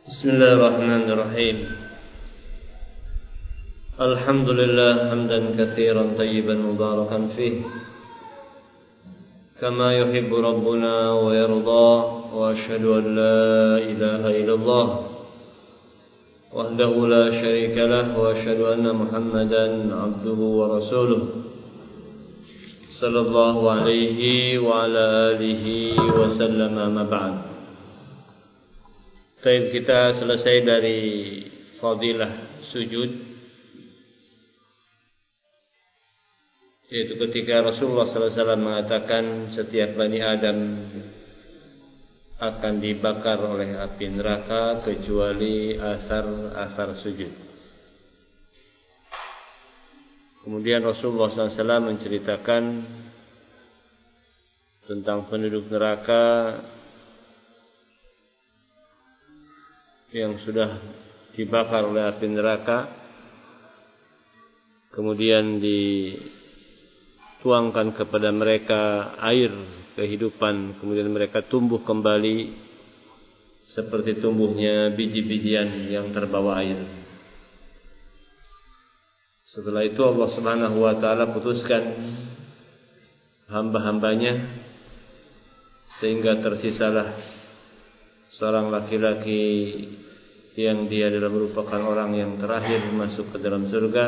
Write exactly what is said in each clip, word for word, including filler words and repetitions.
Bismillahirrahmanirrahim. Alhamdulillah hamdan katsiran tayyiban mubarakan fih kama yuhibbu rabbuna wa yarda, wa ashhadu an la ilaha illallah wahdahu la syarika lah, wa ashhadu anna Muhammadan abduhu wa rasuluh sallallahu alaihi wa ala alihi wa sallama ma ba'd. Baik, kita selesai dari fadilah sujud, yaitu ketika Rasulullah sallallahu alaihi wasallam mengatakan setiap Bani Adam akan dibakar oleh api neraka kecuali asar-asar sujud. Kemudian Rasulullah sallallahu alaihi wasallam menceritakan tentang penduduk neraka yang sudah dibakar oleh api neraka, kemudian dituangkan kepada mereka air kehidupan, kemudian mereka tumbuh kembali seperti tumbuhnya biji-bijian yang terbawa air. Setelah itu Allah Subhanahu wa taala putuskan hamba-hambanya sehingga tersisalah seorang laki-laki yang dia adalah merupakan orang yang terakhir masuk ke dalam surga,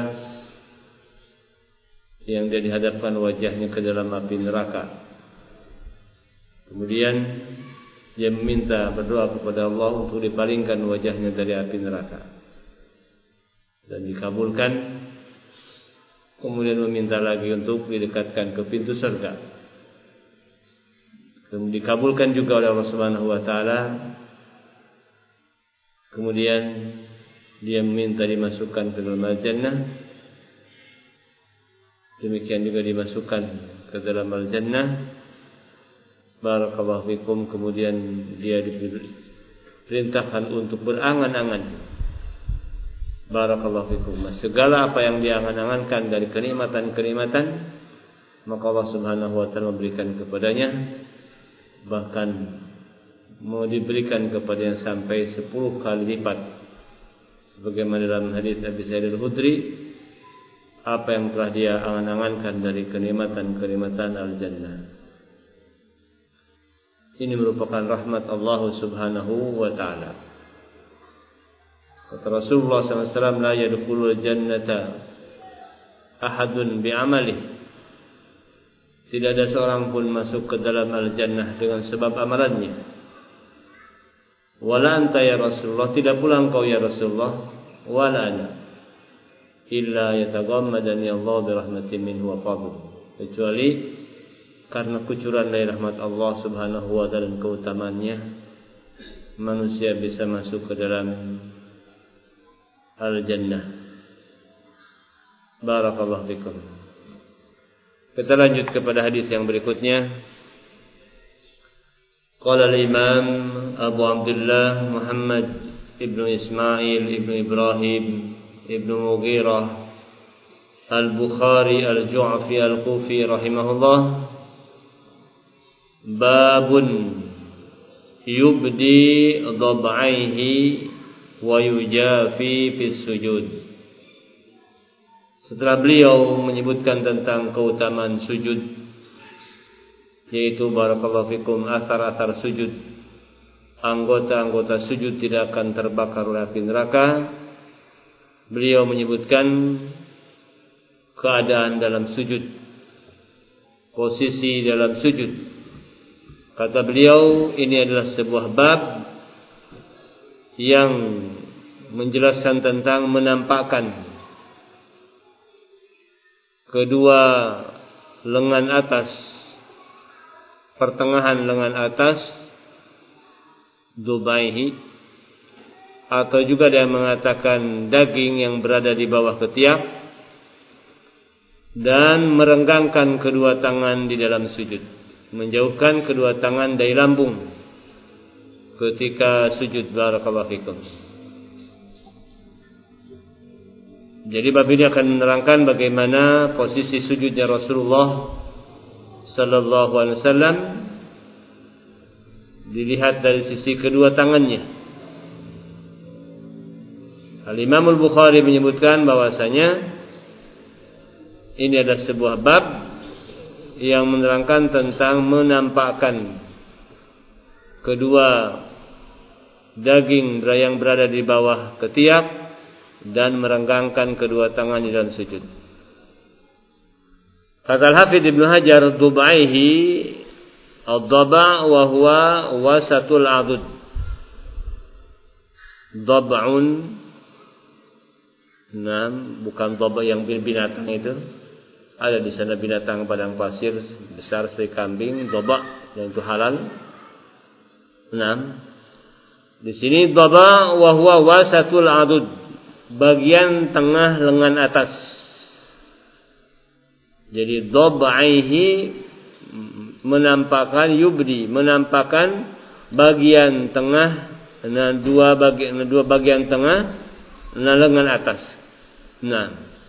yang dia dihadapkan wajahnya ke dalam api neraka. Kemudian dia meminta, berdoa kepada Allah untuk dipalingkan wajahnya dari api neraka, dan dikabulkan. Kemudian meminta lagi untuk didekatkan ke pintu surga, kemudian dikabulkan juga oleh Allah Subhanahu wa taala. Kemudian dia meminta dimasukkan ke dalam al-jannah, demikian juga dimasukkan ke dalam al-jannah. Barakallahu fikum. Kemudian dia diperintahkan untuk berangan-angan. Barakallahu fikum. Segala apa yang dia angan-angankan dari kenikmatan-kenikmatan, maka Allah Subhanahu wa taala memberikan kepadanya, bahkan mau diberikan kepada yang sampai sepuluh kali lipat, sebagaimana dalam hadis Abi Sa'id Al-Khudri, apa yang telah dia angan-angankan dari kenikmatan-kenikmatan al-jannah. Ini merupakan rahmat Allah Subhanahu wa taala. Kata Rasulullah sallallahu alaihi wasallam, la yadkhulul jannata ahadun bi'amalihi. Tidak ada seorang pun masuk ke dalam al-jannah dengan sebab amalannya. Wala anta ya Rasulullah, tidak pula engkau ya Rasulullah, wala ana, illa yataghammadani Allah birahmatin minhu wa fadl. Kecuali karena kucuran dari rahmat Allah Subhanahu wa taala dan keutamaannya, manusia bisa masuk ke dalam al-jannah. Barakallahu fikum. Kita lanjut kepada hadis yang berikutnya. Qala al-Imam Abu Abdullah Muhammad ibnu Ismail ibnu Ibrahim ibnu Mughirah al-Bukhari al-Ju'fi al-Kufi rahimahullah, babun yubdi dhab'aihi wa yujafi fis sujud. Setelah beliau menyebutkan tentang keutamaan sujud, yaitu barakallahu fikum asar-asar sujud, anggota-anggota sujud tidak akan terbakar oleh api neraka, beliau menyebutkan keadaan dalam sujud, posisi dalam sujud. Kata beliau, ini adalah sebuah bab yang menjelaskan tentang menampakkan kedua lengan atas, pertengahan lengan atas, dubaihi, atau juga dia mengatakan daging yang berada di bawah ketiak, dan merenggangkan kedua tangan di dalam sujud, menjauhkan kedua tangan dari lambung ketika sujud. Barakallahu fikum. Jadi bab ini akan menerangkan bagaimana posisi sujudnya Rasulullah sallallahu alaihi wasallam dilihat dari sisi kedua tangannya. Al-Imam Al-Bukhari menyebutkan bahwasanya ini adalah sebuah bab yang menerangkan tentang menampakkan kedua daging yang berada di bawah ketiak dan merenggangkan kedua tangan di dalam sujud. Kata Al-Hafidz Ibnu Hajar, Dubaihi ad-daba' wa huwa wasatul adud. Dab'un, nah, bukan daba' yang binatang itu. Ada di sana binatang padang pasir besar seperti kambing, daba' yang itu halal. Nah, di sini daba' wa huwa wasatul adud, bagian tengah lengan atas. Jadi dab'aihi menampakkan yubdi, menampakkan bagian tengah, nah dua bagian dua bagian tengah, nah lengan atas. Nah,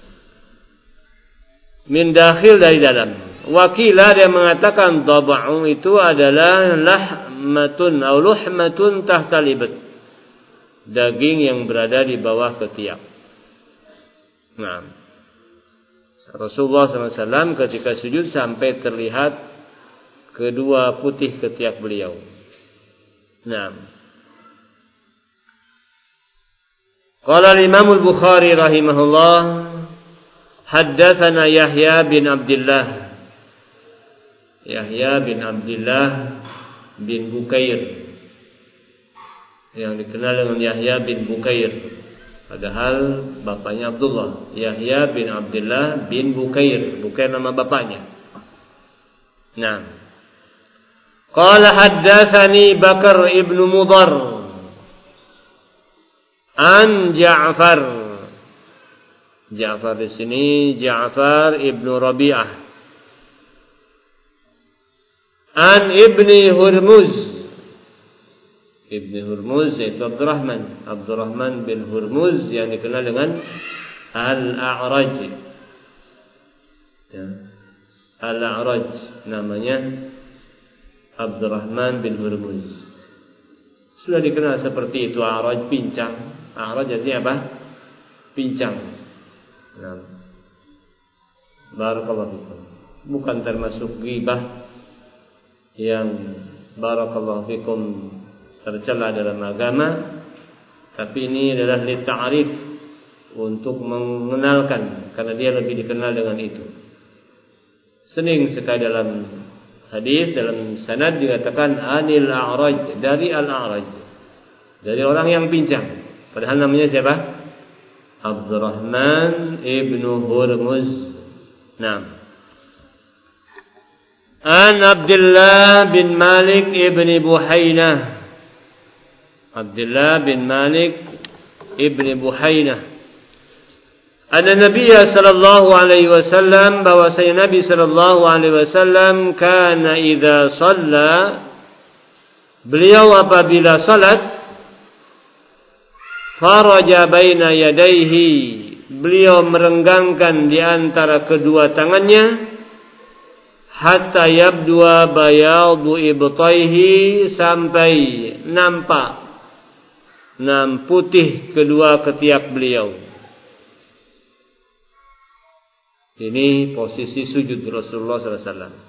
min dakhil dari dalam. Wakilah dia mengatakan dab'u itu adalah lahmatun atau luhmatun tahta libat, daging yang berada di bawah ketiak. Nah, Rasulullah shallallahu alaihi wasallam ketika sujud sampai terlihat kedua putih ketiak beliau. Nah, qala al-Imam Al-Bukhari rahimahullah, haddatsana Yahya bin Abdullah Yahya bin Abdullah bin Bukair, yang dikenal dengan Yahya bin Bukair, padahal bapaknya Abdullah. Yahya bin Abdullah bin Bukair, bukan nama bapaknya. Nah, qala haddatsani Bakar ibnu Mudhar an Ja'far. Ja'far di sini Ja'far ibnu Rabi'ah. An ibni Hurmuz. Ibni Hurmuz yaitu Abdurrahman. Abdurrahman bin Hurmuz yang dikenal dengan Al-A'raj. Ya. Al-A'raj namanya Abdurrahman bin Hurmuz. Sudah dikenal seperti itu, A'raj, pincang. A'raj artinya apa? Pincang. Nah, barakallahu fikum. Bukan termasuk ghibah yang barakallahu fikum tercela dalam agama, tapi ini adalah li ta'rif, untuk mengenalkan, karena dia lebih dikenal dengan itu. Sering sekali dalam hadis, dalam sanad dikatakan anil a'raj, dari al-a'raj, dari orang yang pincang, padahal namanya siapa? Abdurrahman ibnu Hurmuz. Nah, an Abdullah bin Malik ibni Buhainah. Abdullah bin Malik ibni Buhainah. Anna Nabi sallallahu alaihi wasallam, bahwasanya Nabi sallallahu alaihi wasallam kana idza shalla, beliau apabila salat, faraja baina yadayhi, beliau merenggangkan di antara kedua tangannya, hatta yabdua bayadu ibtaihi, sampai nampak nam putih kedua ketiak beliau. Ini posisi sujud Rasulullah sallallahu alaihi wasallam.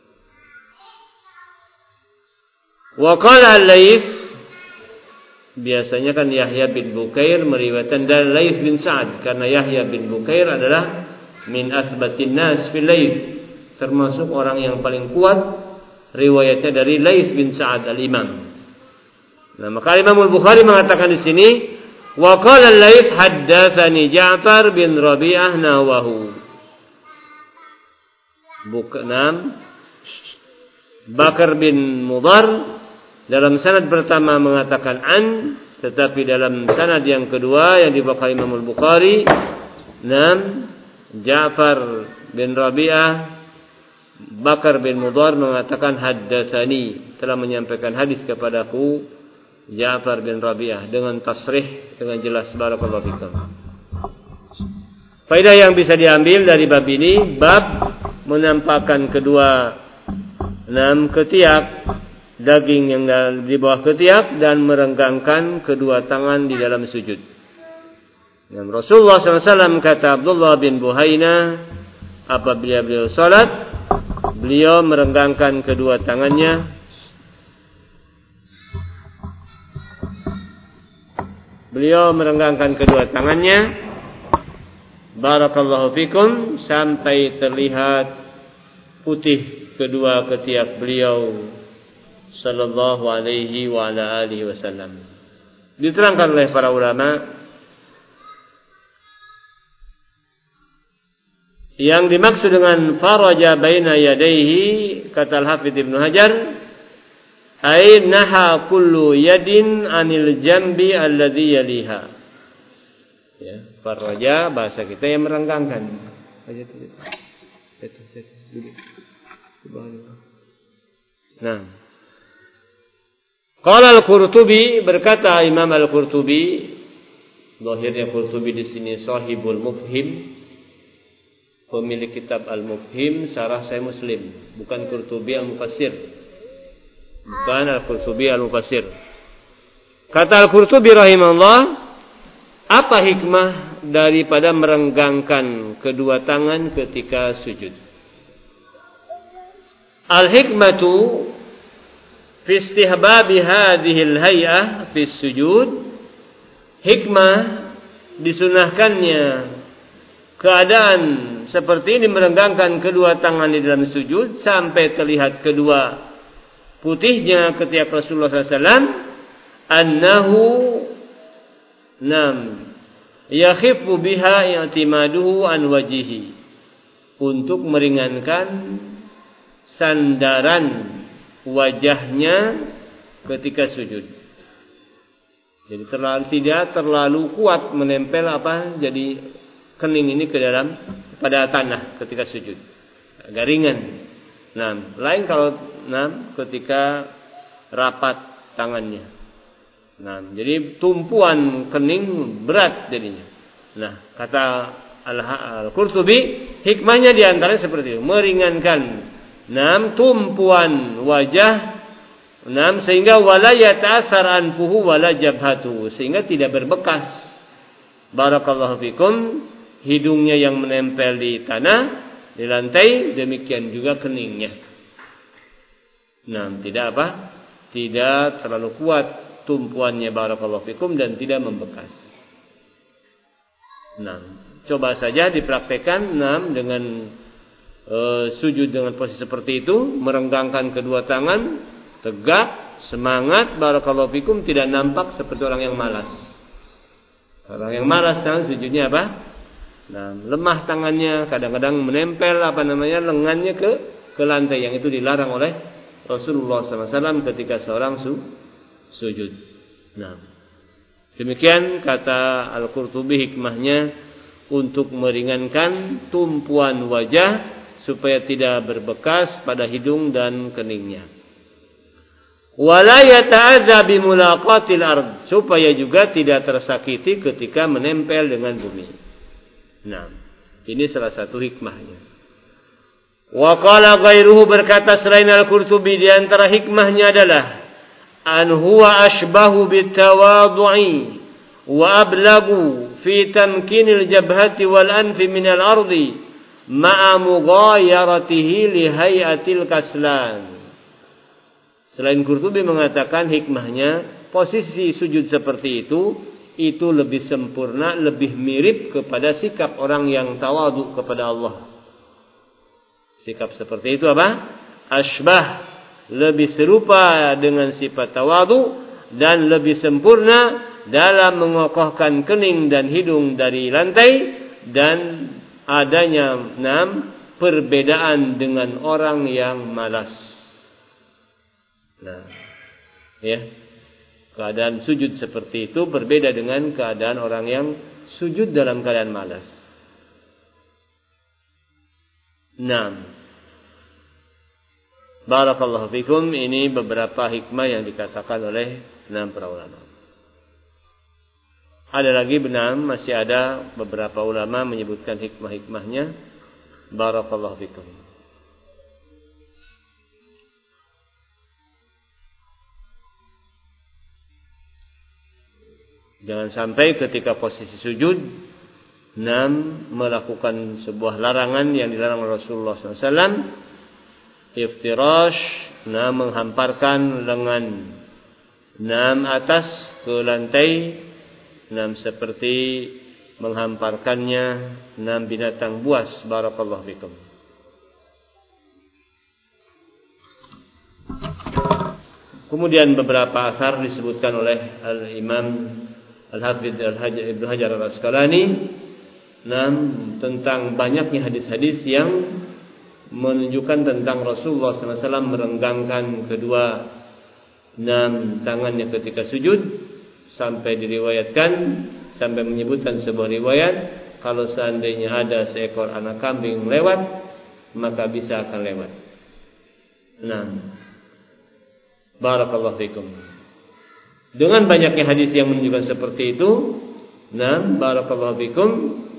Wa qala al-Laits, biasanya kan Yahya bin Bukair meriwayatkan dari Laits bin Sa'ad, karena Yahya bin Bukair adalah min asbatin nas fil Laits, termasuk orang yang paling kuat riwayatnya dari Laits bin Sa'ad al-Imam. Nah, maka Imam Al-Bukhari mengatakan di sini, wa qala al-Laits haddatsani Ja'far bin Rabi'ah nawahu. Bukan Bakar bin Mudhar dalam sanad pertama mengatakan an, tetapi dalam sanad yang kedua yang dibawa Imam Al-Bukhari, nam Ja'far bin Rabi'ah, Bakar bin Mudhar mengatakan haddatsani, telah menyampaikan hadis kepadaku Ja'far bin Rabi'ah, dengan tasrih, dengan jelas. Barakallahu fikum. Faedah yang bisa diambil dari bab ini, bab menampakkan kedua enam ketiak, daging yang di bawah ketiak, dan merenggangkan kedua tangan di dalam sujud. Dan Rasulullah shallallahu alaihi wasallam kata Abdullah bin Buhaina, apabila beliau salat, beliau merenggangkan kedua tangannya, beliau merenggangkan kedua tangannya, barakallahu fikum, sampai terlihat putih kedua ketiak beliau sallallahu alaihi wa ala alihi wasallam. Diterangkan oleh para ulama, yang dimaksud dengan faraja baina yadayhi, kata Al-Hafidz Ibnu Hajar, ay naha kullu yadin anil jambi alladhi yaliha. Ya, faraja bahasa kita yang merenggangkan. Aja tuh. Jatuh, jatuh, duduk. Nah. Qala Al-Qurtubi, berkata Imam Al-Qurtubi, zahirnya Qurtubi di sini sahibul Mufhim, pemilik kitab Al-Mufhim Syarah Sahih Muslim, bukan Qurtubi Al-Mufassir. Bukan Al-Qurtubi Al-Mufassir. Kata Al-Qurtubi rahimahullah, apa hikmah daripada merenggangkan kedua tangan ketika sujud? Al-hikmatu fi istihbabi hadhihi al-hay'ah fi sujud. Hikmah disunahkannya keadaan seperti ini, merenggangkan kedua tangan di dalam sujud sampai terlihat kedua putihnya ketiak Rasulullah sallallahu alaihi wasallam, annahu nam yakhifu biha i'timaduhu an wajihi, untuk meringankan sandaran wajahnya ketika sujud. Jadi terlalu tidak terlalu kuat menempel apa jadi kening ini ke dalam pada tanah ketika sujud, agak ringan. Nah, lain kalau nah ketika rapat tangannya. Nah, jadi tumpuan kening berat jadinya. Nah, kata Al-Qurtubi, hikmahnya diantaranya seperti itu, meringankan nam tumpuan wajah, nam sehingga wala yata'assar anfuhu wala jabhatu, sehingga tidak berbekas, barakallahu fikum, hidungnya yang menempel di tanah, di lantai, demikian juga keningnya. Nah, tidak apa? Tidak terlalu kuat tumpuannya, barakallahu fikum, dan tidak membekas. Nah, coba saja dipraktekkan, nah, dengan Uh, sujud dengan posisi seperti itu, merenggangkan kedua tangan, tegak, semangat, barakallahu fikum, tidak nampak seperti orang yang malas. Orang yang malas kan sujudnya apa? Nah, lemah tangannya, kadang-kadang menempel apa namanya lengannya ke ke lantai, yang itu dilarang oleh Rasulullah sallallahu alaihi wasallam ketika seorang su, sujud. Nah, demikian kata Al-Qurtubi, hikmahnya untuk meringankan tumpuan wajah supaya tidak berbekas pada hidung dan keningnya. Wala yata'adza bimulaqatil ard, supaya juga tidak tersakiti ketika menempel dengan bumi. Nah, ini salah satu hikmahnya. Wa qala ghairuhu, berkata selain Al-Qurtubi, di antara hikmahnya adalah an huwa ashbahu bitawadhu'i wa ablagu fi tamkinil jabhati wal anfi minal ardi ma'a mughayaratihi li hayatil kaslan. Selain Qurtubi mengatakan hikmahnya, posisi sujud seperti itu itu lebih sempurna, lebih mirip kepada sikap orang yang tawadhu kepada Allah. Sikap seperti itu apa? Ashbah, lebih serupa dengan sifat tawadhu dan lebih sempurna dalam mengokohkan kening dan hidung dari lantai, dan adanya enam perbedaan dengan orang yang malas. Nah, ya, keadaan sujud seperti itu berbeda dengan keadaan orang yang sujud dalam keadaan malas. Nah, barakallahu fikum, ini beberapa hikmah yang dikatakan oleh enam para ulama. Ada lagi benar, masih ada beberapa ulama menyebutkan hikmah-hikmahnya. Barakallahu fikum. Jangan sampai ketika posisi sujud enam melakukan sebuah larangan yang dilarang Rasulullah sallallahu alaihi wasallam, iftirash, enam menghamparkan lengan enam atas ke lantai, enam seperti menghamparkannya enam binatang buas. Barakallahu fikum. Kemudian beberapa asar disebutkan oleh Al-Imam Al-Hafidz Ibnu Hajar Al-Asqalani enam tentang banyaknya hadis-hadis yang menunjukkan tentang Rasulullah sallallahu alaihi wasallam merenggangkan kedua enam tangannya ketika sujud, sampai diriwayatkan, sampai menyebutkan sebuah riwayat, kalau seandainya ada seekor anak kambing lewat, maka bisa akan lewat. Nah, barakallahu fikum. Dengan banyaknya hadis yang menunjukkan seperti itu, nah, barakallahu fikum,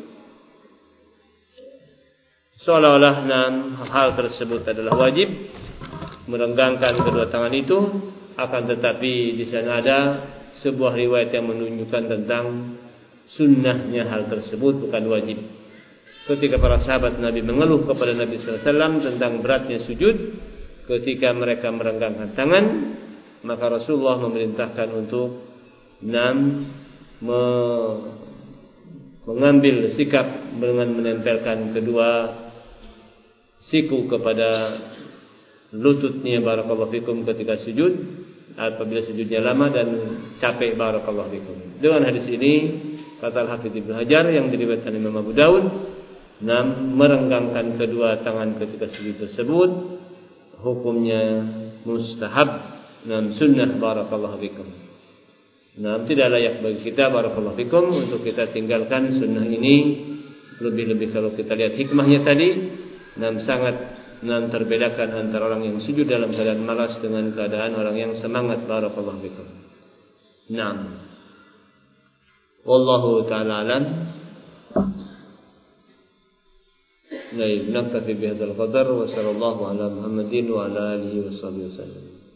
seolah-olah nah, hal tersebut adalah wajib merenggangkan kedua tangan itu. Akan tetapi di sana ada sebuah riwayat yang menunjukkan tentang sunnahnya hal tersebut, bukan wajib. Ketika para sahabat Nabi mengeluh kepada Nabi sallallahu alaihi wasallam tentang beratnya sujud ketika mereka merenggangkan tangan, maka Rasulullah memerintahkan untuk enam me, mengambil sikap dengan menempelkan kedua siku kepada lututnya, barakallahu fikum, ketika sujud apabila sujudnya lama dan capek, barakallahu fikum. Dengan hadis ini kata Al-Hafidz Ibnu Hajar yang diriwayatkan Imam Abu Daud, enam merenggangkan kedua tangan ketika sujud tersebut hukumnya mustahab, enam sunnah, barakallahu fikum. Enam tidak layak bagi kita, barakallahu fikum, untuk kita tinggalkan sunnah ini. Lebih-lebih kalau kita lihat hikmahnya tadi, enam sangat dan terbedakan antara orang yang sujud dalam keadaan malas dengan keadaan orang yang semangat, barakallahu fikum. Naam. Wallahu ta'ala alam. Baik, naktafi bihadzal qadar wa sallallahu ala Muhammadin wa ala alihi wa sahbihi wasallam.